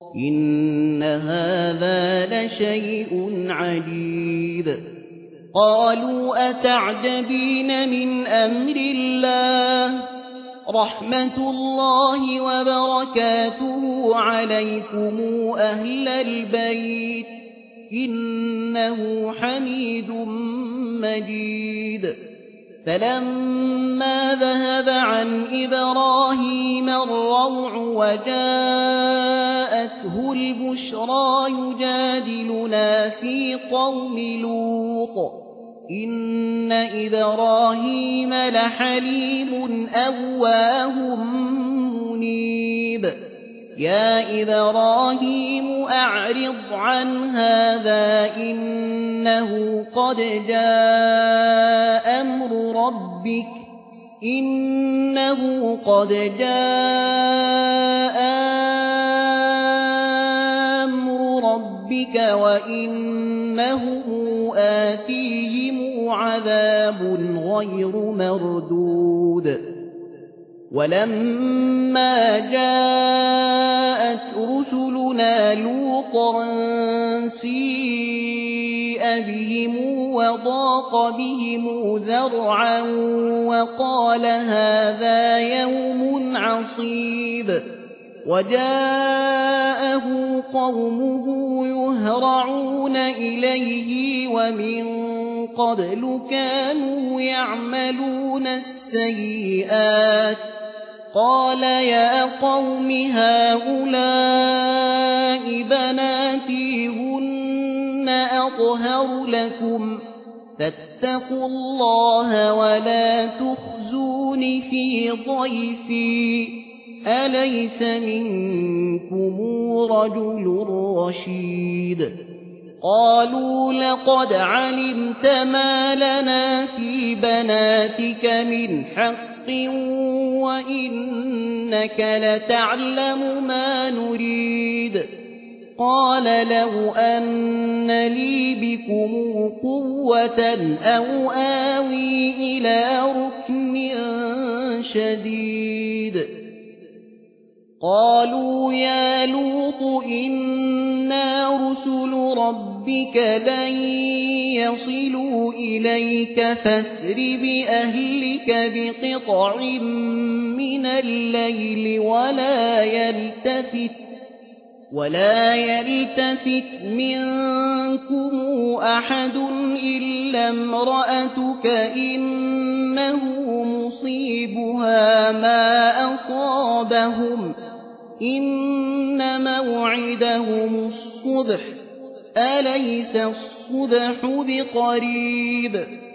إن هذا لشيء عجيب قالوا أتعجبين من أمر الله رحمة الله وبركاته عليكم أهل البيت إنه حميد مجيد فلما ذهب عن إبراهيم الروع وجاءته البشرى يجادلنا في قوم لوط إن إبراهيم لحليم أواه منيب يا إبراهيم أعرض عن هذا إنه قد جاء أمر ربك وإنهم آتيهم عذاب غير مردود ولما جاءت رسلنا لوطا سيء بهم وضاق بهم ذرعا وقال هذا يوم عصيب وجاءه قومه يهرعون إليه ومن قبل كانوا يعملون السيئات قال يا قوم هؤلاء بناتي هن أطهر لكم فاتقوا الله ولا تخزون في ضيفي أليس منكم رجل رشيد قالوا لقد علمت ما لنا في بناتك من حق وإنك لتعلم ما نريد قال لو أن لي بكم قوة أو آوي إلى ركن شديد قالوا يا لوط إنا رسل ربك لن يصلوا إليك فاسر بأهلك بقطع من الليل ولا يلتفت منكم أحد إلا امرأتك إنه مصيبها ما أصابهم إن موعدهم الصبح أليس الصبح بقريب